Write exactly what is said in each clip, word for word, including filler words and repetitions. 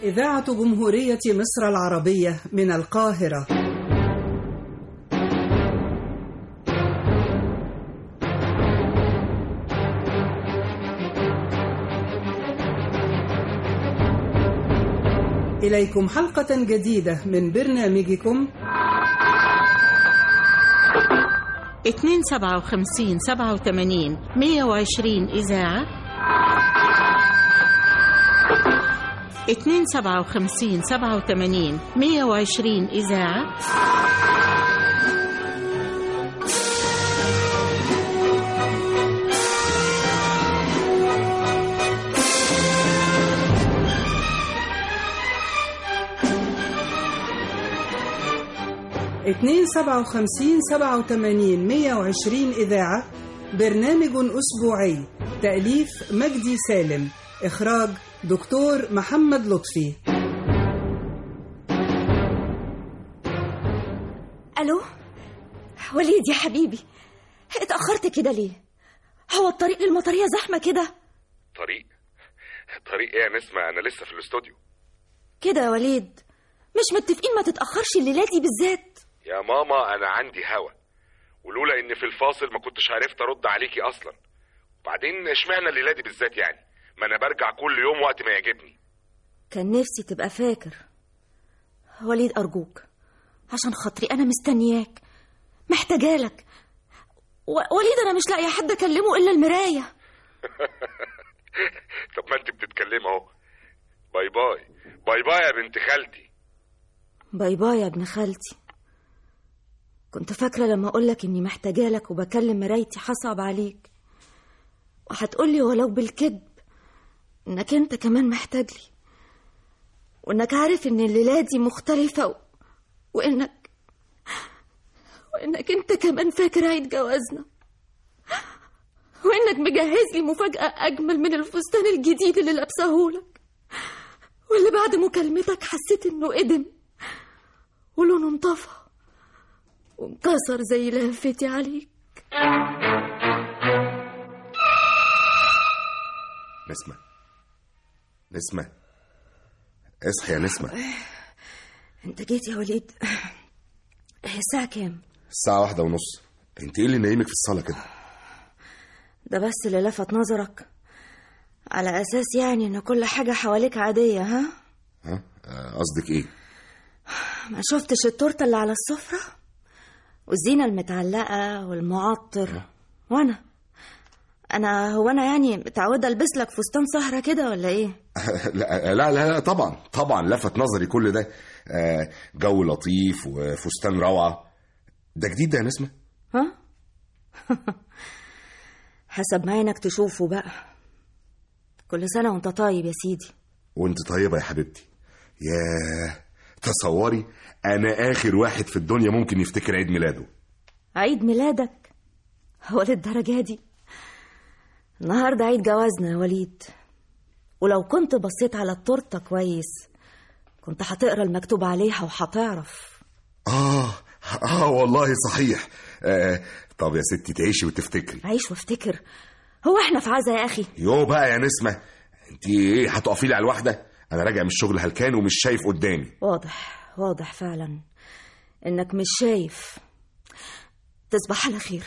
إذاعة جمهورية مصر العربية من القاهرة. إليكم حلقة جديدة من برنامجكم اتنين سبعة وخمسين سبعة وثمانين مية وعشرين إذاعة، اتنين سبعة وخمسين سبعة وثمانين مية وعشرين إذاعة. اتنين سبعة وخمسين سبعة وثمانين مية وعشرين إذاعة، برنامج أسبوعي، تأليف مجدي سالم، إخراج دكتور محمد لطفي. ألو وليد يا حبيبي، اتأخرت كده ليه؟ هو الطريق للمطرية زحمة كده؟ طريق؟ طريق ايه يا نسمة؟ أنا لسه في الاستوديو. كده يا وليد مش متفقين ما تتأخرش الليلة دي بالذات؟ يا ماما أنا عندي هوا، ولولا إن في الفاصل ما كنتش عرفت أرد عليكي أصلا. وبعدين اشمعنى الليلة دي بالذات يعني؟ ما أنا برجع كل يوم وقت ما يعجبني. كان نفسي تبقى فاكر وليد، أرجوك عشان خاطري أنا مستنياك، محتاجالك. و- وليد أنا مش لاقي حد أكلمه إلا المراية. طب ما أنت بتتكلم أهو. باي باي باي باي يا بنت خالتي. باي باي يا ابن خالتي. كنت فاكرة لما أقولك إني محتاجالك وبكلم مرايتي حصعب عليك، وهتقولي ولو بالكذب إنك أنت كمان محتاجلي، وإنك عارف إن الليلة دي مختلفة، و... وإنك وإنك أنت كمان فاكر عيد جوازنا، وإنك مجهز لي مفاجأة أجمل من الفستان الجديد اللي لابسهولك، واللي بعد مكالمتك حسيت إنه قدم ولونه انطفى وانكسر زي لهفتي عليك. نسمة نسمة اصحي يا نسمة. انت جيت يا وليد؟ هي الساعة كام؟ الساعة واحدة ونص. انت ايه اللي نايمك في الصالة كده؟ ده بس اللي لفت نظرك على أساس يعني إن كل حاجة حواليك عادية؟ ها؟ ها؟ قصدك ايه؟ ما شفتش التورتة اللي على السفرة والزينة المتعلقة والمعطر؟ وانا انا هو انا يعني متعودة البس لك فستان سهرة كده ولا ايه؟ لا لا لا طبعا طبعا لفت نظري كل ده. جو لطيف وفستان روعة. ده جديد ده يا نسمة؟ ها؟ حسب ما عينك تشوفه بقى. كل سنة وانت طيب يا سيدي. وانت طيبة يا حبيبتي. ياه، تصوري انا اخر واحد في الدنيا ممكن يفتكر عيد ميلاده. عيد ميلادك؟ هو للدرجة دي؟ النهاردة عيد جوازنا يا وليد، ولو كنت بصيت على التورتة كويس كنت هتقرأ المكتوب عليها وهتعرف. آه آه والله صحيح. آه طب يا ستي تعيشي وتفتكري. عيش وافتكر؟ هو احنا في عزا يا أخي؟ يو بقى يا نسمة، انت ايه هتقفي لي على الواحدة؟ انا راجع من الشغل هلكان ومش شايف قدامي. واضح واضح فعلا انك مش شايف. تصبح على خير.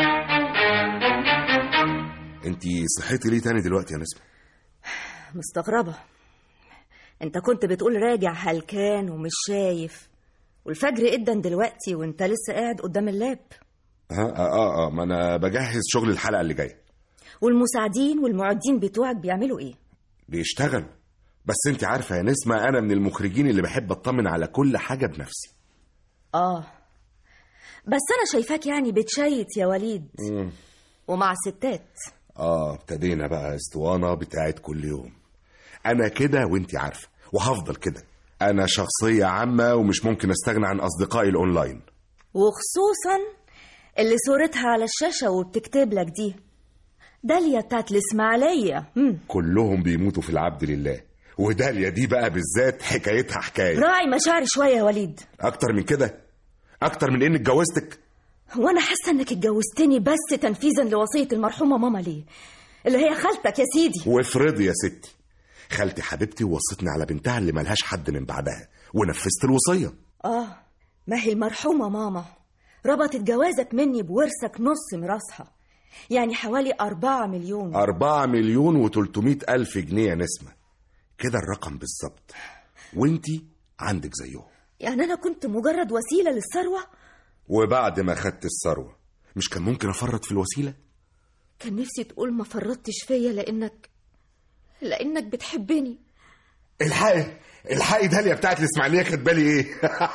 انت صحيتي ليه تاني دلوقتي يا نسمة؟ مستغربة، انت كنت بتقول راجع هلكان ومش شايف، والفجر قدام دلوقتي وانت لسه قاعد قدام اللاب. اه اه اه ما انا بجهز شغل الحلقة اللي جاية. والمساعدين والمعدين بتوعك بيعملوا ايه؟ بيشتغل. بس انت عارفة يا نسمة انا من المخرجين اللي بحب اطمن على كل حاجة بنفسي. اه بس انا شايفاك يعني بتشيت يا وليد. مم. ومع الستات. اه ابتدينا بقى اسطوانة بتاعت كل يوم. انا كده وانت عارفة وهفضل كده. انا شخصية عامة ومش ممكن استغنى عن اصدقائي الاونلاين، وخصوصا اللي صورتها على الشاشة وبتكتب لك دي داليا بتاعت الاسماعيلية. كلهم بيموتوا في العبد لله، وداليا دي بقى بالذات حكايتها حكاية. راعي مشاعري شوية يا وليد. اكتر من كده؟ اكتر من اني اتجوزتك؟ وانا حاسة انك اتجوزتني بس تنفيذا لوصية المرحومة ماما ليه، اللي هي خالتك يا سيدي. وافرضي يا ستي خالتي حبيبتي ووصتني على بنتها اللي ملهاش حد من بعدها، ونفذت الوصية. آه، ما هي المرحومة ماما ربطت جوازك مني بورثك نص ميراثها، يعني حوالي أربعة مليون. أربعة مليون وتلتمية ألف جنيه يا نسمة، كده الرقم بالظبط، وانتي عندك زيهم. يعني أنا كنت مجرد وسيلة للثروة؟ وبعد ما خدت الثروة مش كان ممكن أفرط في الوسيلة؟ كان نفسي تقول ما فرطتش فيا لأنك لأنك بتحبني. الحقي الحقي داليا بتاعت الإسماعيلية خد بالي إيه؟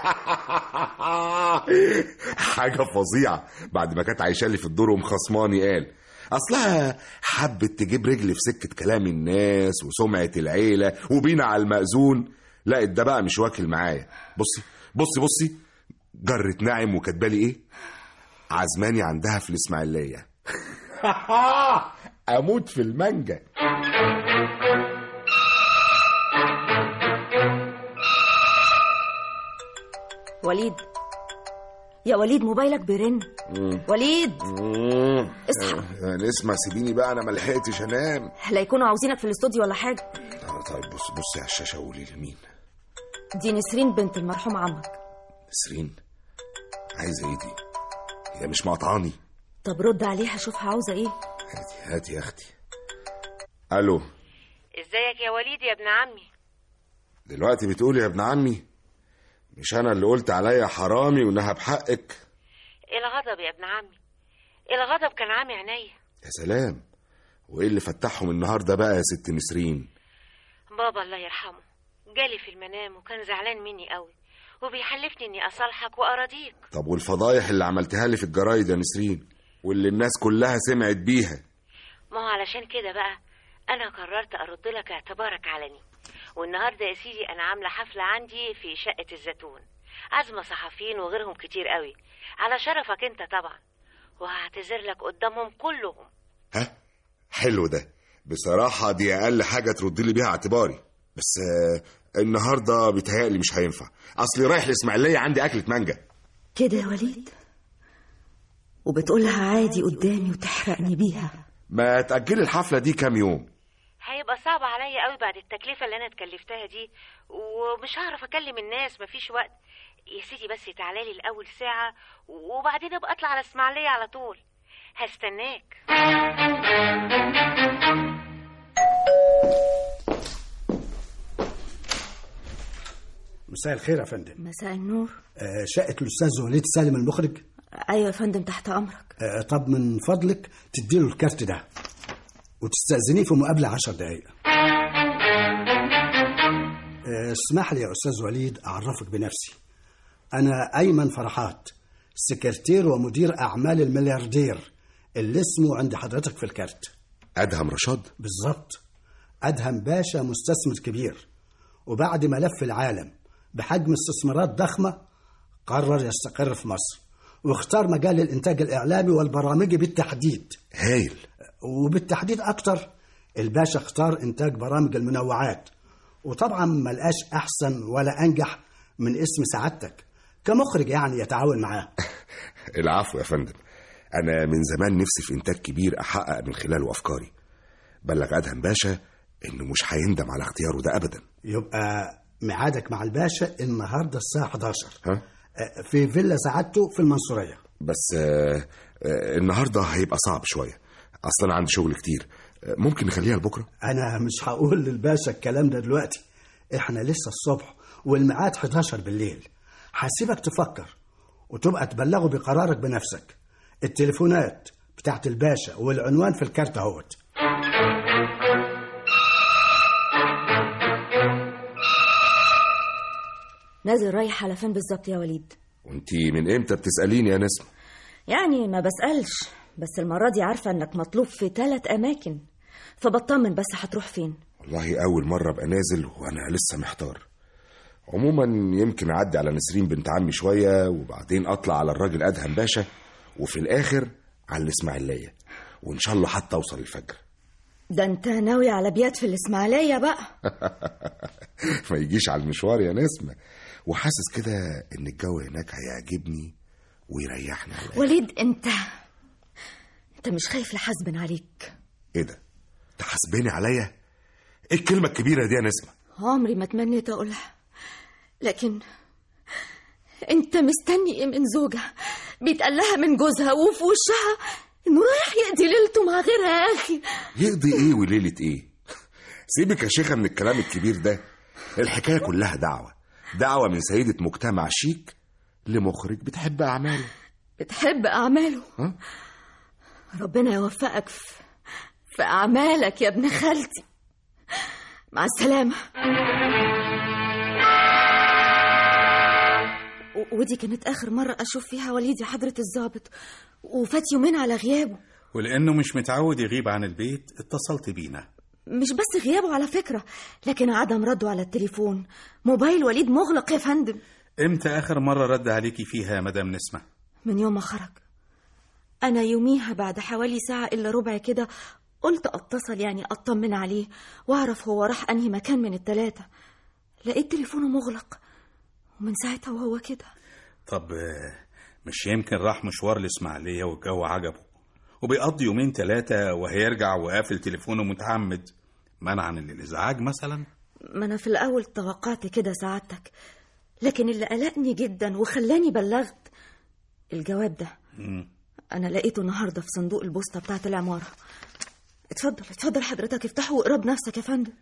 حاجة فظيعة. بعد ما كانت عايشة لي في الدور ومخصماني، قال أصلها حبت تجيب رجلي في سكة كلام الناس وسمعة العيلة وبينا على المأذون. لا ده بقى مش واكل معايا. بصي بصي بصي جرت ناعم وكاتبالي إيه؟ عزماني عندها في الإسماعيلية. أموت في المانجا. وليد، يا وليد موبايلك بيرن. وليد اصحى. نسمع سيبيني بقى، انا ما لحقتش انام. لا يكونوا عاوزينك في الاستوديو ولا حاجه. طيب بص بصي على الشاشه وقولي لي مين. دي نسرين بنت المرحوم عمك. نسرين؟ عايزه ايه دي؟ هي مش مقطعاني. طب رد عليها شوفها عاوزه ايه. هاتي هاتي يا اختي. الو، ازيك يا وليد يا ابن عمي؟ دلوقتي بتقولي يا ابن عمي؟ مش انا اللي قلت عليا حرامي وانها بحقك؟ الغضب يا ابن عمي، الغضب كان عامي عينيا. يا سلام، وايه اللي فتحهم النهارده بقى يا ست نسرين؟ بابا الله يرحمه جالي في المنام وكان زعلان مني قوي وبيحلفني اني اصالحك واراضيك. طب والفضايح اللي عملتها لي في الجرايد يا نسرين واللي الناس كلها سمعت بيها؟ ما هو علشان كده بقى انا قررت ارد لك اعتبارك علني. والنهارده يا سيدي انا عامله حفله عندي في شقه الزيتون، عازمه صحفيين وغيرهم كتير قوي على شرفك انت طبعا، وهعتذر لك قدامهم كلهم. ها حلو ده بصراحه، دي اقل حاجه ترد لي بيها اعتباري. بس آه النهارده بيتهيألي مش هينفع، اصلي رايح الاسماعيليه عندي اكله مانجا. كده يا وليد؟ وبتقولها عادي قدامي وتحرقني بيها؟ ما تأجلي الحفله دي كام يوم. هيبقى صعب عليا قوي بعد التكلفه اللي انا اتكلفتها دي، ومش هعرف اكلم الناس، مفيش وقت يا سيدي. بس تعالى لي الاول ساعه وبعدين ابقى اطلع على اسماعيليه على طول، هستناك. مساء الخير يا فندم. مساء النور. آه شقه الاستاذ وليد سالم المخرج؟ ايوه يا فندم تحت امرك. آه طب من فضلك تديله الكارت ده وتستأذنيه في مقابلة عشر دقايق. اسمح لي يا أستاذ وليد أعرفك بنفسي. أنا أيمن فرحات، سكرتير ومدير أعمال الملياردير اللي اسمه عند حضرتك في الكارت. أدهم رشاد؟ بالظبط، أدهم باشا مستثمر كبير، وبعد ما لف العالم بحجم استثمارات ضخمة قرر يستقر في مصر واختار مجال الإنتاج الإعلامي والبرامجي بالتحديد. هايل. وبالتحديد أكتر الباشا اختار إنتاج برامج المنوعات، وطبعا ملقاش أحسن ولا أنجح من اسم سعادتك كمخرج يعني يتعاون معاه. العفو يا فندم، أنا من زمان نفسي في إنتاج كبير أحقق من خلاله أفكاري. بلغ أدهم باشا إنه مش هيندم على اختياره ده أبدا. يبقى ميعادك مع الباشا النهاردة الساعة حداشر ها؟ في فيلا سعادته في المنصورية. بس آه آه النهاردة هيبقى صعب شوية، أصلا عندي شغل كتير. ممكن نخليها لبكرة؟ أنا مش هقول للباشا الكلام ده دلوقتي، إحنا لسه الصبح والميعاد حداشر بالليل. هسيبك تفكر وتبقى تبلغه بقرارك بنفسك. التليفونات بتاعت الباشا والعنوان في الكارت اهوت. نازل رايح على فين بالظبط يا وليد؟ وانتي من امتى بتسأليني يا نسمة؟ يعني ما بسألش، بس المرة دي عارفة انك مطلوب في ثلاث اماكن، فبطمن بس هتروح فين. والله اول مرة ابقى نازل وانا لسه محتار. عموما يمكن اعدي على نسرين بنت عمي شوية، وبعدين اطلع على الراجل ادهم باشا، وفي الاخر على الاسماعيلية، وان شاء الله حتى اوصل الفجر. ده انت ناوي على بيات في الاسماعيلية بقى. ما يجيش على المشوار يا نسمة، وحاسس كده ان الجو هناك هيعجبني ويريحني على الآخر. وليد انت انت مش خايف لحسبن عليك؟ ايه ده؟ تحسبني عليا؟ ايه الكلمة الكبيرة دي يا نسمة؟ عمري ما تمنيت أقولها، لكن أنت مستني إيه من زوجة بيتقال لها من جوزها وفي وشها إنه رايح يقضي ليلته مع غيرها؟ يا أخي يقضي إيه وليلة إيه؟ سيبك يا شيخة من الكلام الكبير ده. الحكاية كلها دعوة دعوة من سيدة مجتمع شيك لمخرج بتحب أعماله. بتحب أعماله؟ ها؟ ربنا يوفقك في, في أعمالك يا ابن خالتي. مع السلامة. ودي كانت آخر مرة أشوف فيها وليد يا حضرة الضابط، وفات يومين على غيابه. ولأنه مش متعود يغيب عن البيت اتصلت بينا. مش بس غيابه على فكرة، لكن عدم رده على التليفون. موبايل وليد مغلق يا فندم. امتى آخر مرة رد عليكي فيها يا مدام نسمة؟ من يوم ما خرج. أنا يوميها بعد حوالي ساعة إلا ربع كده قلت أتصل يعني أطمن عليه وأعرف هو راح أنهي مكان من التلاتة. لقيت تليفونه مغلق، ومن ساعتها وهو كده. طب مش يمكن راح مشوار الإسماعيلية والجو عجبه وبيقضي يومين ثلاثة وهيرجع وقافل تليفونه متعمد منعا للإزعاج مثلا؟ ما أنا في الأول توقعت كده سعادتك، لكن اللي قلقني جدا وخلاني بلغت الجواب ده. م. أنا لقيته النهاردة في صندوق البوسطة بتاعت العمارة. اتفضل اتفضل حضرتك افتحه واقرا بنفسك يا فندم.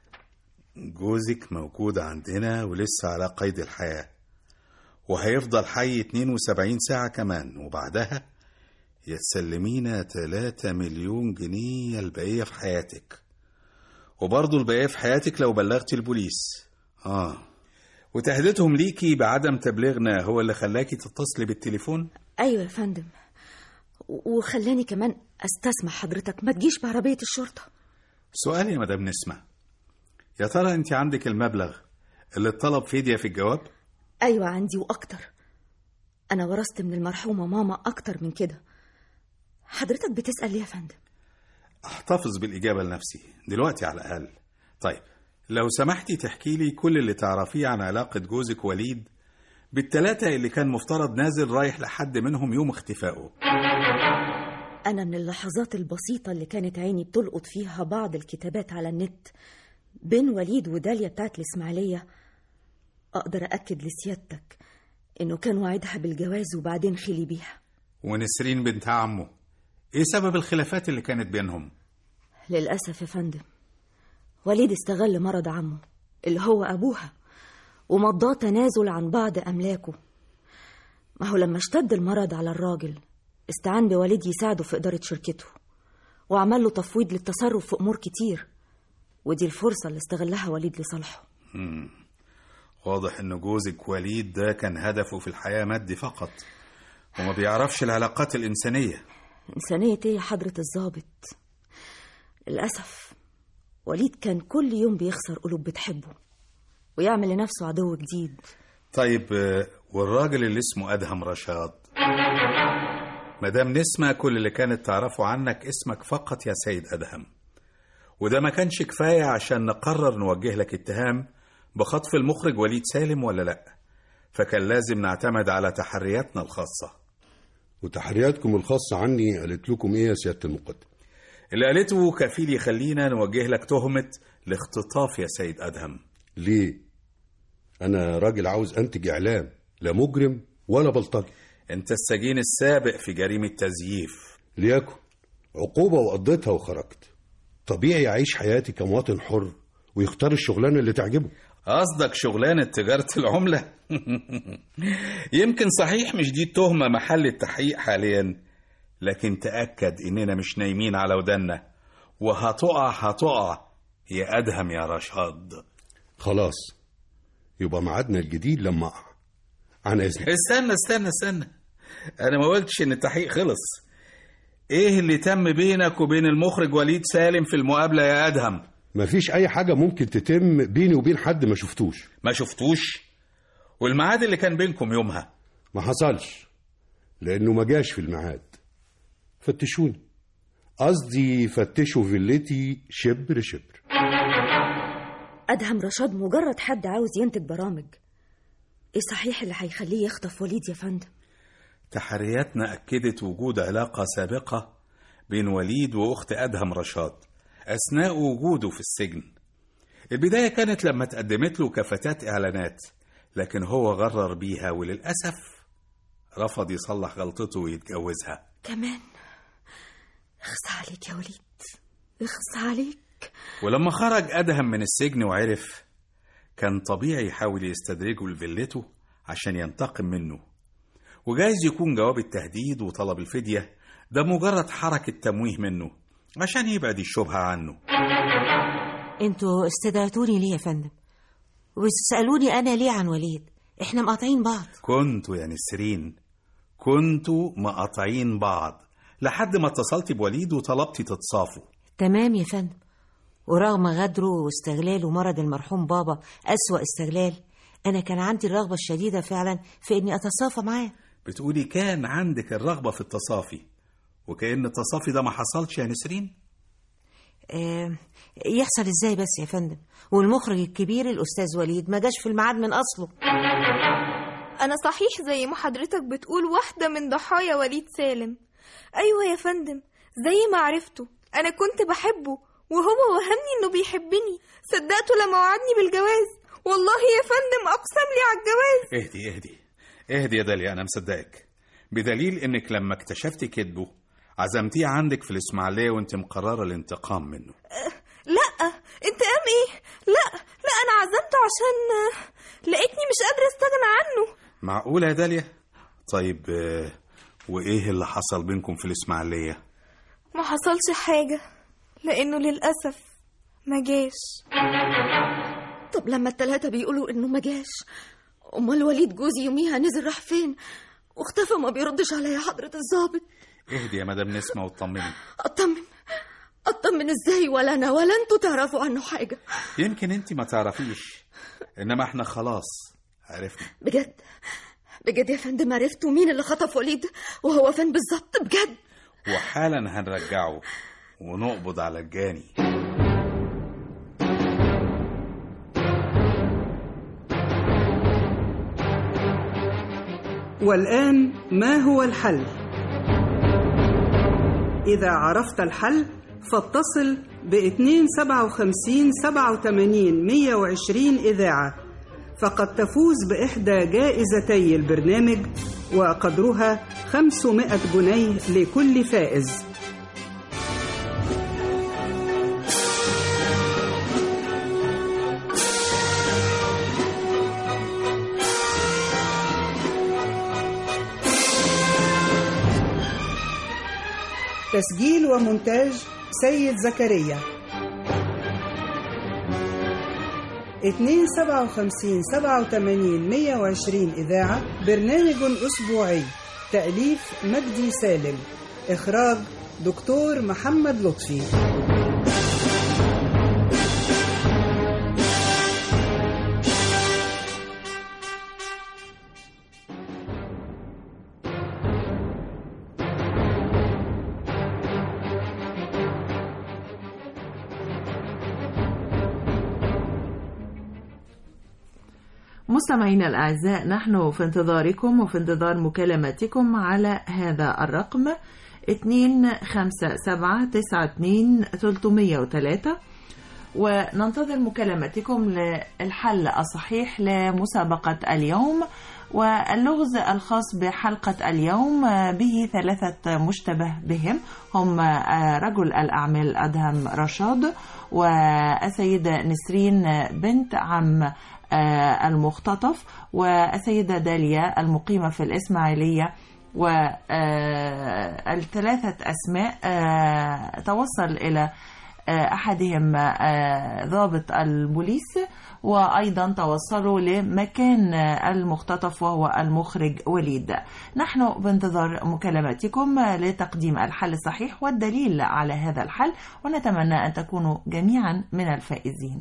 جوزك موجود عندنا ولسه على قيد الحياة، وهيفضل حي اتنين وسبعين ساعة كمان، وبعدها يتسلمينا تلاتة مليون جنيه البقية في حياتك، وبرضو البقية في حياتك لو بلغتي البوليس. آه وتهديدهم ليكي بعدم تبليغنا هو اللي خلاكي تتصلي بالتليفون؟ أيوة يا فندم، وخلاني كمان أستسمح حضرتك ما تجيش بعربية الشرطة. سؤال يا مدام نسمة، يا ترى أنت عندك المبلغ اللي اتطلب فدية في الجواب؟ أيوة عندي وأكتر. أنا ورثت من المرحومة ماما أكتر من كده. حضرتك بتسأل ليه يا فندم؟ أحتفظ بالإجابة لنفسي دلوقتي على الأقل. طيب لو سمحتي تحكي لي كل اللي تعرفيه عن علاقة جوزك وليد بالتلاتة اللي كان مفترض نازل رايح لحد منهم يوم اختفائه. أنا من اللحظات البسيطة اللي كانت عيني بتلقط فيها بعض الكتابات على النت بين وليد وداليا بتاعت الإسماعيلية أقدر أكد لسيادتك إنه كان وعدها بالجواز وبعدين خلي بيها. ونسرين بنت عمه، إيه سبب الخلافات اللي كانت بينهم؟ للأسف يا فندم وليد استغل مرض عمه اللي هو أبوها ومضاه تنازل عن بعض أملاكه. ما هو لما اشتد المرض على الراجل استعان بوليد يساعده في إدارة شركته وعمل له تفويض للتصرف في أمور كتير، ودي الفرصة اللي استغلها وليد لصالحه. مم. واضح إن جوزك وليد ده كان هدفه في الحياة مادي فقط وما بيعرفش العلاقات الإنسانية. إنسانية إيه يا حضرة الضابط؟ للأسف وليد كان كل يوم بيخسر قلوب بتحبه ويعمل لنفسه عدو جديد. طيب والراجل اللي اسمه أدهم رشاد؟ مدام نسمة كل اللي كانت تعرفه عنك اسمك فقط يا سيد أدهم، وده ما كانش كفاية عشان نقرر نوجه لك اتهام بخطف المخرج وليد سالم ولا لأ، فكان لازم نعتمد على تحرياتنا الخاصة. وتحرياتكم الخاصة عني قالت لكم إيه يا سيادة المقدم؟ اللي قالته كفيل يخلينا نوجه لك تهمة الاختطاف يا سيد أدهم. ليه؟ أنا راجل عاوز أنتج إعلام، لا مجرم ولا بلطجي. أنت السجين السابق في جريمة تزييف. ليكن عقوبة وقضيتها وخرجت. طبيعي أعيش حياتي كمواطن حر ويختار الشغلانة اللي تعجبه. قصدك شغلانة تجارة العملة؟ يمكن صحيح مش دي التهمة محل التحقيق حاليا، لكن تأكد إننا مش نايمين على ودنا، وهتقع هتقع يا أدهم يا رشاد. خلاص يبقى معادنا الجديد لما أقع. عن إذنك. استنى استنى استنى أنا ما قلتش إن التحقيق خلص. إيه اللي تم بينك وبين المخرج وليد سالم في المقابلة يا أدهم؟ مفيش أي حاجة ممكن تتم بيني وبين حد ما شفتوش. ما شفتوش؟ والميعاد اللي كان بينكم يومها؟ ما حصلش لأنه ما جاش في الميعاد. فتشوني، قصدي فتشوا فيلتي شبر شبر. أدهم رشاد مجرد حد عاوز ينتج برامج. إيه صحيح اللي هيخليه يخطف وليد يا فندم؟ تحرياتنا أكدت وجود علاقة سابقة بين وليد وأخت أدهم رشاد أثناء وجوده في السجن، البداية كانت لما تقدمت له كفتاة إعلانات، لكن هو غرر بيها وللأسف رفض يصلح غلطته ويتجوزها. كمان؟ اخص عليك يا وليد، اخص عليك. ولما خرج أدهم من السجن وعرف، كان طبيعي يحاول يستدرجه لفيلته عشان ينتقم منه، وجايز يكون جواب التهديد وطلب الفدية ده مجرد حركة تمويه منه عشان يبعد الشبهة عنه. انتوا استدعتوني ليه يا فندم؟ وتسألوني أنا ليه عن وليد؟ احنا مقاطعين بعض. كنتوا يا نسرين، كنتوا مقاطعين بعض لحد ما اتصلتي بوليد وطلبتي تتصافوا. تمام يا فندم، ورغم غدره واستغلاله ومرض المرحوم بابا أسوأ استغلال، أنا كان عندي الرغبة الشديدة فعلا في إني أتصافى معاه. بتقولي كان عندك الرغبة في التصافي، وكأن التصافي ده ما حصلش يا نسرين؟ آه يحصل إزاي بس يا فندم؟ والمخرج الكبير الأستاذ وليد ما جاش في الميعاد من أصله. أنا صحيح زي ما حضرتك بتقول واحدة من ضحايا وليد سالم. أيوة يا فندم، زي ما عرفته أنا كنت بحبه وهو وهمني إنه بيحبني. صدقته لما وعدني بالجواز، والله يا فندم أقسم لي على الجواز. اهدي اهدي اهدي يا داليا، أنا مصدقك، بدليل إنك لما اكتشفتي كذبه عزمتيه عندك في الإسماعيلية وانت مقررة الانتقام منه. أه لا، انتقام ايه؟ لا لا، أنا عزمته عشان لقيتني مش قادرة استغنى عنه. معقولة يا داليا؟ طيب وإيه اللي حصل بينكم في الإسماعيلية؟ ما حصلش حاجة، لأنه للأسف ما جاش. طب لما التلاتة بيقولوا إنه ما جاش، أمال وليد جوزي يوميها نزل راح فين واختفى ما بيردش عليا حضرة الضابط؟ اهدي يا مدام نسمة واطمني. اطمن اطمن ازاي؟ ولا انا ولا انتوا تعرفوا عنه حاجة. يمكن انت ما تعرفيش، انما احنا خلاص عرفنا. بجد بجد يا فندم عرفتوا مين اللي خطف وليد وهو فين بالظبط بجد؟ وحالا هنرجعه ونقبض على الجاني. والآن ما هو الحل؟ إذا عرفت الحل فاتصل باثنين سبعة وخمسين سبعة وثمانين مية وعشرين إذاعة، فقد تفوز بإحدى جائزتي البرنامج وقدرها خمسمائة جنيه لكل فائز. تسجيل ومونتاج سيد زكريا. اثنين سبعة وخمسين سبعة وثمانين مية وعشرين إذاعة، برنامج أسبوعي، تأليف مجدي سالم، إخراج دكتور محمد لطفي. مستمعينا الأعزاء، نحن في انتظاركم وفي انتظار مكالماتكم على هذا الرقم اثنين خمسة سبعة تسعة اثنين ثلاثمائة وثلاثة، وننتظر مكالماتكم للحل الصحيح لمسابقة اليوم. واللغز الخاص بحلقة اليوم به ثلاثة مشتبه بهم، هم رجل الأعمال أدهم رشاد، والسيدة نسرين بنت عم المختطف، والسيدة داليا المقيمة في الإسماعيلية. والثلاثة أسماء توصل إلى أحدهم ضابط البوليس، وأيضا توصلوا لمكان المختطف وهو المخرج وليد. نحن بانتظار مكالماتكم لتقديم الحل الصحيح والدليل على هذا الحل، ونتمنى أن تكونوا جميعا من الفائزين.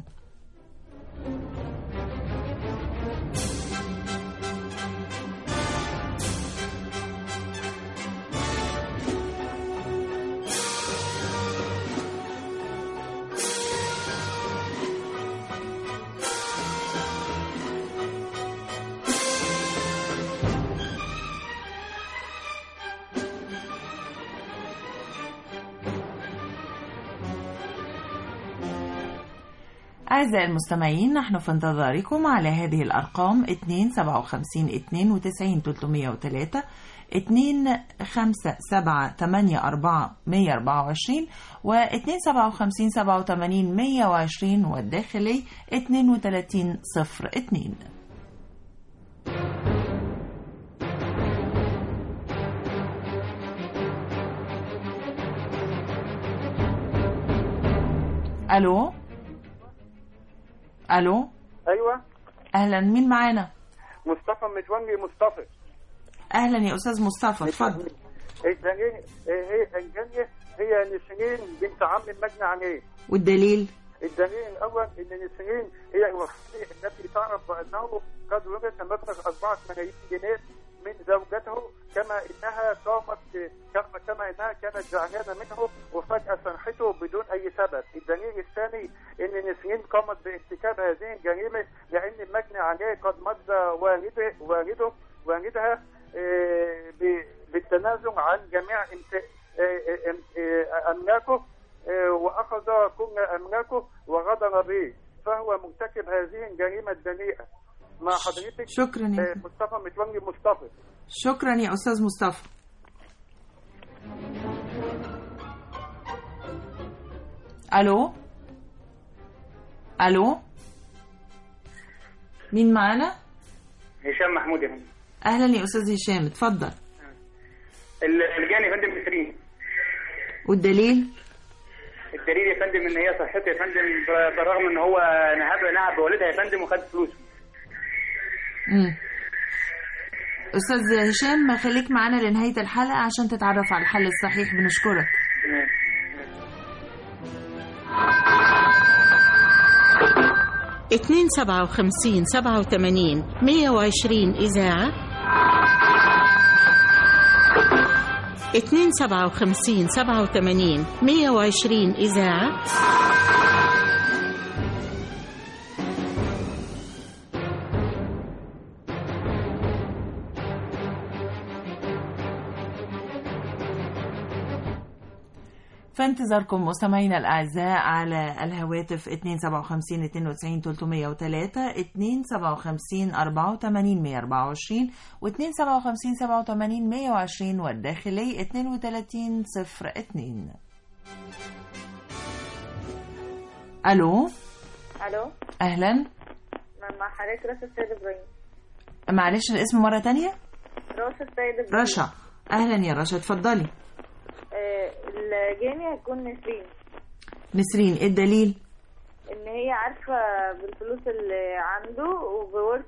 أعزائي المستمعين، نحن في انتظاركم على هذه الأرقام اثنين سبعة وخمسين اثنين وتسعين ثلاثمائة وثلاثة اثنين خمسة سبعة ثمانية أربعة مية وأربعة وعشرين و اثنين سبعة وخمسين سبعة وثمانين مية وعشرين والداخلي اثنين وثلاثين صفر اثنين. ألو ألو أيوة. أهلا، مين معانا؟ مصطفى متونجي. مصطفى أهلا يا أستاذ مصطفى، اتفضل. الجنين هي الجنية هي نسرين بنت عم المجني عليه. والدليل؟ الدليل الأول إن نسرين هي الوحيدة التي تعرف بأنه قد ورث مبلغ أربعة ملايين جنيه من زوجته، كما إنها قامت كما كما إنها كانت زعلانة منه وفجأة سرحته بدون أي سبب. الدليل الثاني إن نسرين قامت بارتكاب هذه الجريمة لأن المجني عليه قد مد والده والده والدها بالتنازل عن جميع أملاكه وأخذ كل أملاكه وغدر به، فهو مرتكب هذه الجريمة الدنيئة. مع حضرتك شكرا يا مصطفى متونجي. مصطفى شكرا يا أستاذ مصطفى. ألو ألو مين معانا؟ هشام محمود يا فندم. أهلا يا أستاذ هشام، اتفضل. الجاني يا فندم نسرين. والدليل؟ الدليل يا فندم ان هي صحته يا فندم، بالرغم ان هو نهب نهب بوالدها يا فندم وخد فلوسه. امم استاذ هشام، خليك معانا لنهايه الحلقه عشان تتعرف على الحل الصحيح. بنشكرك. اثنين سبعة وخمسين سبعة وثمانين مية وعشرين إذاعة، اثنين سبعة وخمسين سبعة وثمانين مية وعشرين إذاعة، في انتظاركم مستمعينا الأعزاء على الهواتف اثنين سبعة وخمسين اثنين وتسعين ثلاثمائة وثلاثة اثنين سبعة وخمسين أربعة وثمانين مية وأربعة وعشرين و اثنين سبعة وخمسين سبعة وثمانين مية وعشرين والداخلي اثنين وثلاثين صفر اثنين. ألو ألو أهلا، مع حضرتك رشا السيد إبراهيم. معلش الاسم مرة تانية. رشا السيد إبراهيم. رشا، أهلا يا رشا، اتفضلي. الجاني هتكون نسرين. نسرين، ايه الدليل؟ ان هي عارفه بالفلوس اللي عنده وبورث.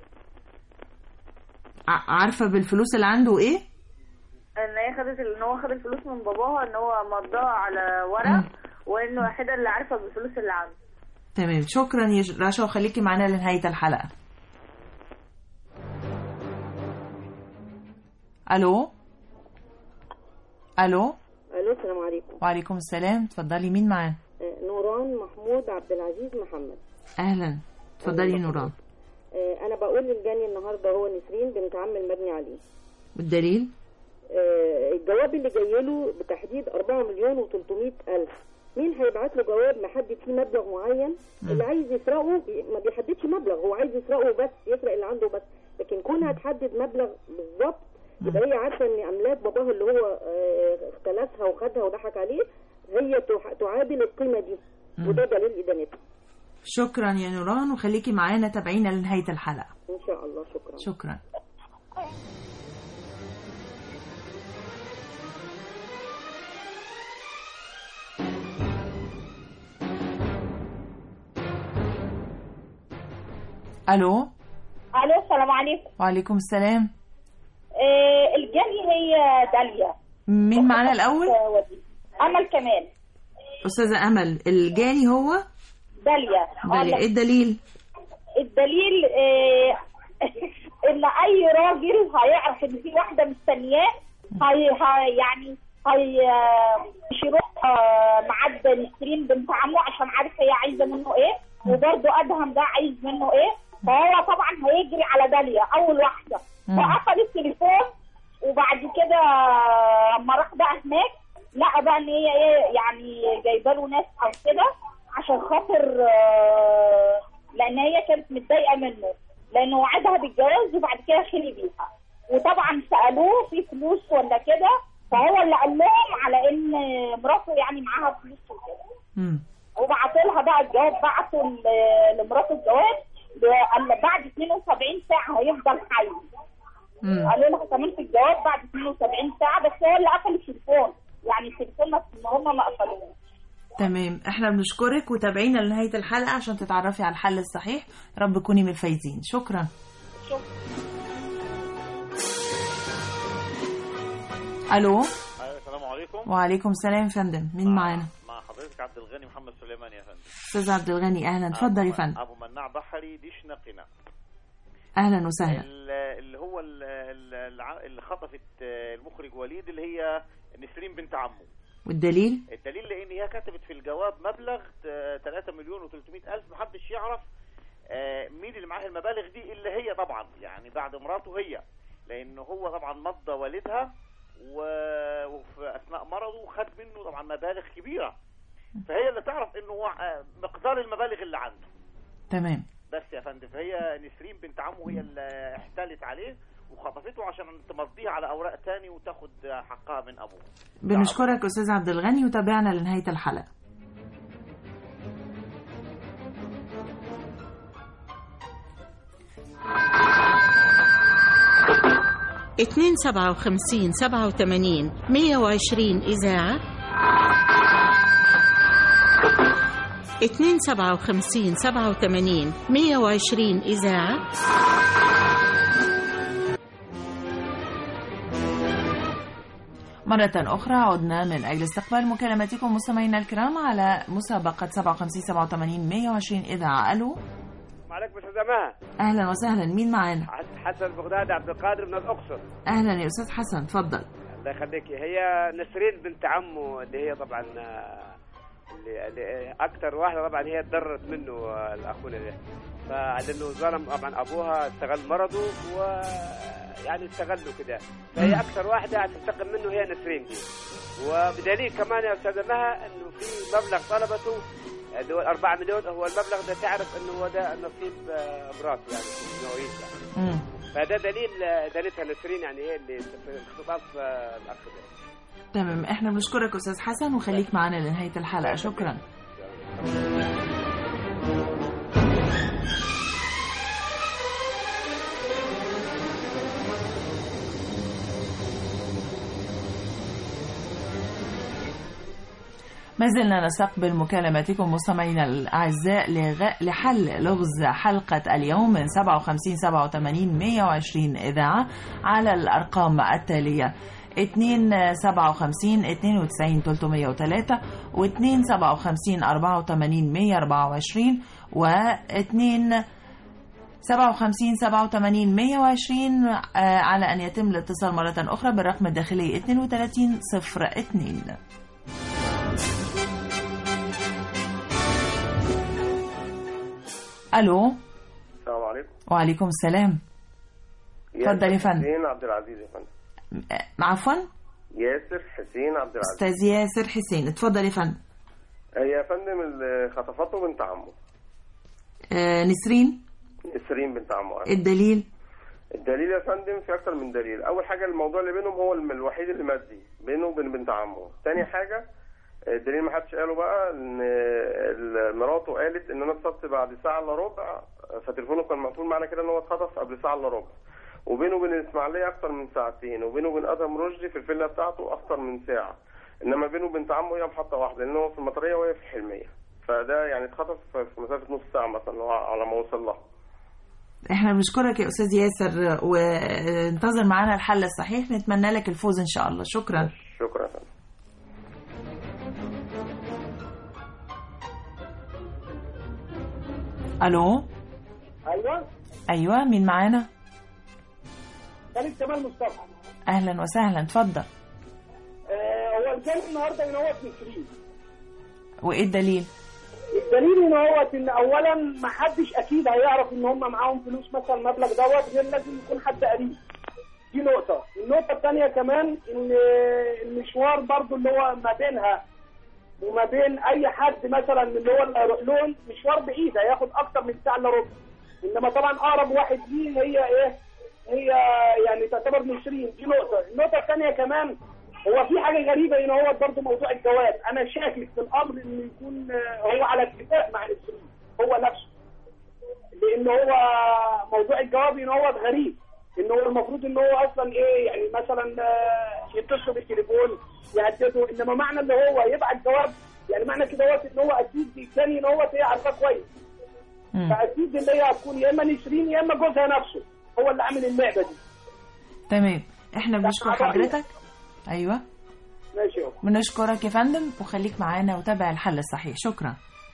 عارفه بالفلوس اللي عنده ايه؟ ان هي خدت ان هو خد الفلوس من باباها، ان هو مضاها على ورق، وانه الوحيده اللي عارفه بالفلوس اللي عنده. تمام، شكرا يا رشا، وخليكي معانا لنهايه الحلقه. الو الو الو السلام عليكم. وعليكم السلام، اتفضلي. مين معانا؟ نوران محمود عبد العزيز محمد. اهلا، اتفضلي نوران. انا بقول للجاني النهارده هو نسرين بنت عم المجني عليه. والدليل؟ الجواب اللي جاي له بتحديد أربعة مليون وثلاثمائة ألف. مين هيبعت له جواب محدد فيه مبلغ معين؟ م. اللي عايز يسرقه ما بيحددش مبلغ، هو عايز يسرقه بس، يسرق اللي عنده بس، لكن كونها تحدد مبلغ بالظبط يبقى هي عارفه ان املاك باباها اللي هو اختلسها وخدها وضحك عليه هي تعادل القيمه دي، وده دليل ادانتها. شكرا يا نوران، وخليكي معانا تابعينا لنهايه الحلقه ان شاء الله. شكرا شكرا. الو الو السلام عليكم. وعليكم السلام. آه الجاني هي داليا. مين معانا الاول؟ امل كمال. استاذه امل، الجاني هو داليا. داليا، ايه الدليل؟ الدليل آه ان اي راجل هيعرف ان في واحده مستنياه هي, هي يعني هي مش يروح آه معد نسرين بنت عمه عشان عارف هي عايزه منه ايه، وبرده ادهم ده عايز منه ايه، فهو طبعا هيجري على داليا اول واحده. فقفل التليفون، وبعد كده لما راح بقى هناك لقى بقى ان هي ايه يعني جايبه له ناس او كده عشان خاطر آه، لان هي كانت متضايقه منه لانه وعدها بالجواز وبعد كده خلي بيها، وطبعا سالوه في فلوس ولا كده، فهو اللي قال لهم على ان مراته يعني معاها فلوس وكده، وبعتوا لها بقى الجواب، بعتوا ل- لمراته الجواب قال بعد اثنين وسبعين ساعه هيفضل حي. قالوا لها كمان في الجواب بعد اثنين وسبعين ساعه، بس هو اللي قفل التليفون، يعني التليفون ما هم ما قفلوه. تمام، احنا بنشكرك وتابعينا لنهاية الحلقة عشان تتعرفي على الحل الصحيح. رب تكوني من الفايزين. شكرا. شكرا. الو. السلام عليكم. وعليكم السلام يا فندم، مين معانا؟ مع حضرتك عبد الغني محمد سليمان يا فندم. استاذ عبد الغني، اهلا، اتفضل يا فندم. ابو مناع بحري ديش نقنا. اهلا وسهلا. اللي هو اللي خطفت المخرج وليد اللي هي نسرين بنت عمه. والدليل؟ الدليل لان هي كتبت في الجواب مبلغ ثلاثة مليون وثلاثمائة ألف، محدش يعرف مين اللي معاه المبالغ دي الا هي طبعا، يعني بعد مراته هي، لانه هو طبعا مضى والدها وفي اثناء مرضه خد منه طبعا مبالغ كبيره، فهي اللي تعرف انه مقدار المبالغ اللي عنده. تمام. بس يا فندم، فهي نسرين بنت عمه هي اللي احتالت عليه وخطفته عشان تمضيها على اوراق تاني وتاخد حقها من ابوه. بنشكرك استاذ عبد الغني وتابعنا لنهايه الحلقه. اتنين سبعة وخمسين سبعة وثمانين مية وعشرين إذاعة، اتنين سبعة وخمسين سبعة وثمانين مية وعشرين إذاعة. مرة أخرى عدنا من أجل استقبال مكالماتكم مستمعينا الكرام على مسابقة سبعة وخمسين سبعة وثمانين مية وعشرين إذاعة. ألو. معلك أستاذ مها. أهلا وسهلا، مين معانا؟ حسن بغداد عبد القادر من الأقصر. أهلا يا أستاذ حسن، تفضل. الله يخليكي. هي نسرين بنت عمه اللي هي طبعا اللي, اللي أكثر واحدة طبعا هي تضررت منه الأخونا ده، فلأنه ظلم طبعا أبوها، استغل مرضه ويعني استغله كده، فهي أكثر واحدة هتنتقم منه هي نسرين دي. وبدليل كمان يا أستاذ مها إنه في مبلغ طلبته اللي هو أربعة مليون، هو المبلغ ده تعرف إنه هو ده نصيب مراته يعني نوعيتها، فده دليل دليلها نسرين يعني هي اللي في اختطاف الأخ ده. تمام، احنا بنشكرك أستاذ حسن وخليك معنا لنهاية الحلقة. شكرا. ما زلنا نستقبل مكالماتكم مستمعينا الأعزاء لغ... لحل لغز حلقة اليوم من سبعة وخمسين سبعة وثمانين مية وعشرين إذاعة على الأرقام التالية: اثنين سبعة وخمسين اثنين وتسعين ثلاثمائة وثلاثة واثنين سبعة وخمسين أربعة وثمانين مية وأربعة وعشرين واثنين سبعة وخمسين سبعة وثمانين مية وعشرين، على أن يتم الاتصال مرة أخرى بالرقم الداخلي اثنين وثلاثين صفر اثنين. الو. السلام عليكم. وعليكم السلام. اتفضل يا فندم. حسين عبد العزيز يا فندم. عفوا. ياسر حسين عبد العزيز. استاذ ياسر حسين، اتفضل يا فندم. هي يا فندم اللي خطفته بنت عمه. آه نسرين. نسرين بنت عمه. الدليل؟ الدليل يا فندم في اكتر من دليل. اول حاجه الموضوع اللي بينهم هو الوحيد اللي مادي بينه وبين بنت عمه. تاني حاجه الدليل ما حدش قاله بقى ان مراته قالت ان انا اتصلت بعد ساعه الا ربع، فتليفونه كان مقفول، معنى كده ان هو اتخطف قبل ساعه الا ربع. وبينه وبين الاسماعيليه اكتر من ساعتين، وبينه وبين ادهم رشدي في الفيلا بتاعته اكتر من ساعه. انما بينه وبين عمه هي محطه واحده، لان هو في المطريه وهي في الحلميه، فده يعني اتخطف في مسافه نص ساعه مثلا على ما وصل لها. احنا بنشكرك يا استاذ ياسر وانتظر معانا الحل الصحيح، نتمنى لك الفوز ان شاء الله. شكرا. شكرا يا فندم. الو. ايوه. ايوه، مين معانا؟ خالد جمال مصطفى. اهلا وسهلا، اتفضل. آه هو الجانب النهارده ان هو نسرين. وايه الدليل؟ الدليل ان هو ان اولا ما حدش اكيد هيعرف ان هم معاهم فلوس مثلا المبلغ دوت غير لازم يكون حد قريب. دي نقطه. النقطه الثانيه كمان ان المشوار برضو اللي هو ما بينها وما بين اي حد مثلا من اللي هو اللي هيروح لهم مشوار بعيد هياخد اكتر من ساعه الا ربع. انما طبعا اقرب واحد ليه هي ايه؟ هي يعني تعتبر نسرين. دي نقطه. النقطه الثانيه كمان هو في حاجه غريبه هنا، هو برضه موضوع الجواز. انا شاكك في الامر انه يكون هو على اتفاق مع نسرين هو نفسه، لان هو موضوع الجواب ان هو غريب، ان هو المفروض ان هو اصلا ايه يعني مثلا يتصل بالتليفون يهدده، انما معنى ان هو يبعت جواب يعني معنى كده هو ان هو اكيد الثاني ان هو هي عارفاه كويس. فاكيد ان هي هتكون يا اما نسرين يا اما جوزها نفسه هو اللي عامل اللعبه دي. تمام، احنا بنشكر حضرتك. ايوه ماشي. بنشكرك يا فندم وخليك معانا وتابع الحل الصحيح. شكرا.